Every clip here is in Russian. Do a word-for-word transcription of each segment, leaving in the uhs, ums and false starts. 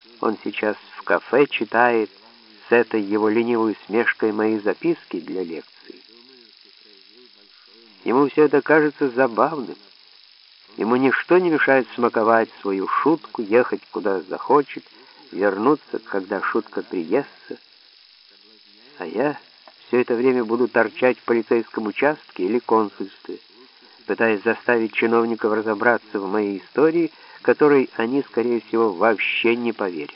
Он сейчас в кафе читает с этой его ленивой усмешкой мои записки для лекций. Ему все это кажется забавным. Ему ничто не мешает смаковать свою шутку, ехать куда захочет, вернуться, когда шутка приестся. А я все это время буду торчать в полицейском участке или консульстве, пытаясь заставить чиновников разобраться в моей истории, которой они, скорее всего, вообще не поверят.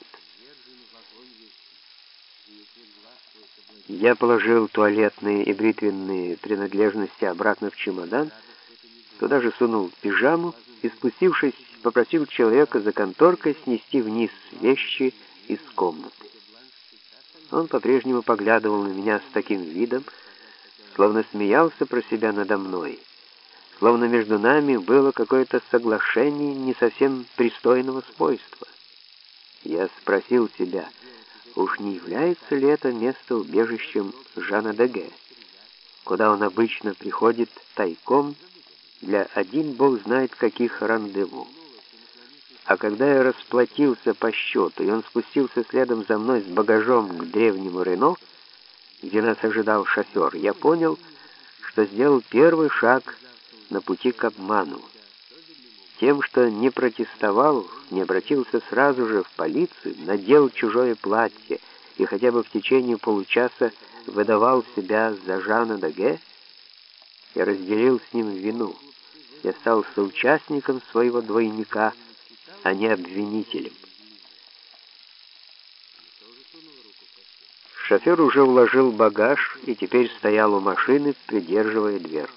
Я положил туалетные и бритвенные принадлежности обратно в чемодан, туда же сунул пижаму и, спустившись, попросил человека за конторкой снести вниз вещи из комнаты. Он по-прежнему поглядывал на меня с таким видом, словно смеялся про себя надо мной, словно между нами было какое-то соглашение не совсем пристойного свойства. Я спросил себя, уж не является ли это место убежищем Жана Деге, куда он обычно приходит тайком для один бог знает каких рандеву. А когда я расплатился по счету, и он спустился следом за мной с багажом к древнему Рено, где нас ожидал шофер, я понял, что сделал первый шаг на пути к обману. Тем, что не протестовал, не обратился сразу же в полицию, надел чужое платье и хотя бы в течение получаса выдавал себя за Жана Деге, я разделил с ним вину. Я стал соучастником своего двойника, а не обвинителем. Шофер уже уложил багаж и теперь стоял у машины, придерживая дверцу.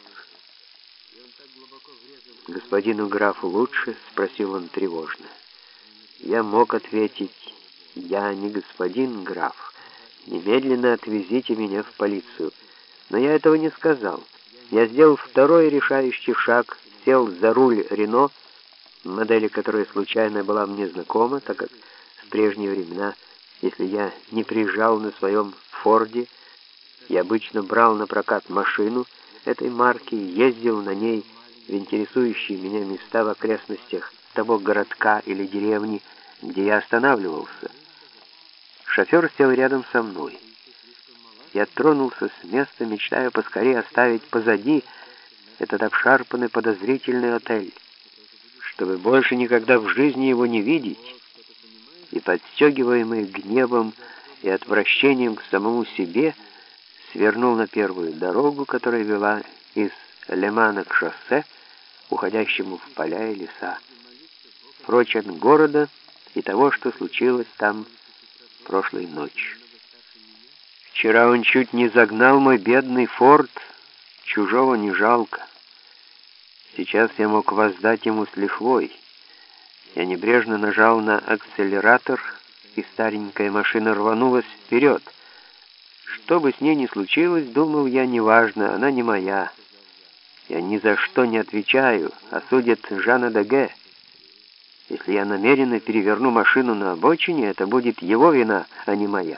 «Господину графу лучше?» — спросил он тревожно. Я мог ответить: «Я не господин граф. Немедленно отвезите меня в полицию». Но я этого не сказал. Я сделал второй решающий шаг, сел за руль Рено, модели которой случайно была мне знакома, так как в прежние времена, если я не приезжал на своем Форде, я обычно брал на прокат машину этой марки и ездил на ней в интересующие меня места в окрестностях того городка или деревни, где я останавливался. Шофер сел рядом со мной. Я тронулся с места, мечтая поскорее оставить позади этот обшарпанный подозрительный отель, чтобы больше никогда в жизни его не видеть, и, подстегиваемый гневом и отвращением к самому себе, свернул на первую дорогу, которая вела из Лемана к шоссе, уходящему в поля и леса, прочь от города и того, что случилось там прошлой ночью. Вчера он чуть не загнал мой бедный Форд, чужого не жалко. Сейчас я мог воздать ему с лихвой. Я небрежно нажал на акселератор, и старенькая машина рванулась вперед. Что бы с ней ни случилось, думал я, неважно, она не моя. Я ни за что не отвечаю, осудят Жана Деге. Если я намеренно переверну машину на обочине, это будет его вина, а не моя.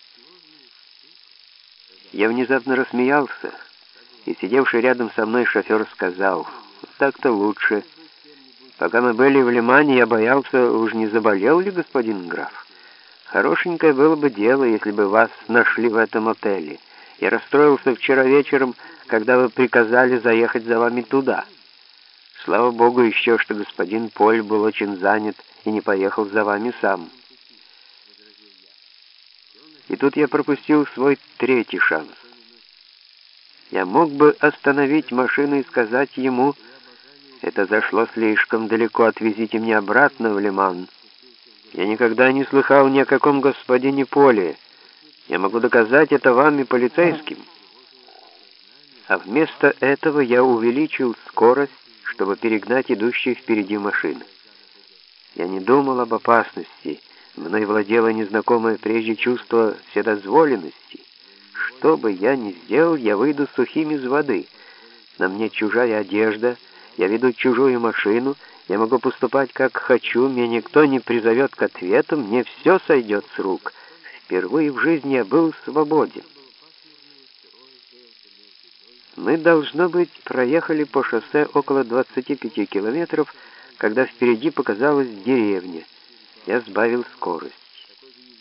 Я внезапно рассмеялся, и сидевший рядом со мной шофер сказал: «Так-то лучше. Пока мы были в Лемане, я боялся, уж не заболел ли господин граф. Хорошенькое было бы дело, если бы вас нашли в этом отеле. Я расстроился вчера вечером, когда вы приказали заехать за вами туда. Слава богу еще, что господин Поль был очень занят и не поехал за вами сам». И тут я пропустил свой третий шанс. Я мог бы остановить машину и сказать ему: «Это зашло слишком далеко, отвезите меня обратно в Леман. Я никогда не слыхал ни о каком господине Поле. Я могу доказать это вам и полицейским». А вместо этого я увеличил скорость, чтобы перегнать идущие впереди машины. Я не думал об опасности. Мной владело незнакомое прежде чувство вседозволенности. Что бы я ни сделал, я выйду сухим из воды. На мне чужая одежда, я веду чужую машину, я могу поступать как хочу, меня никто не призовет к ответу, мне все сойдет с рук. Впервые в жизни я был свободен. Мы, должно быть, проехали по шоссе около двадцати пяти километров, когда впереди показалась деревня. Я сбавил скорость.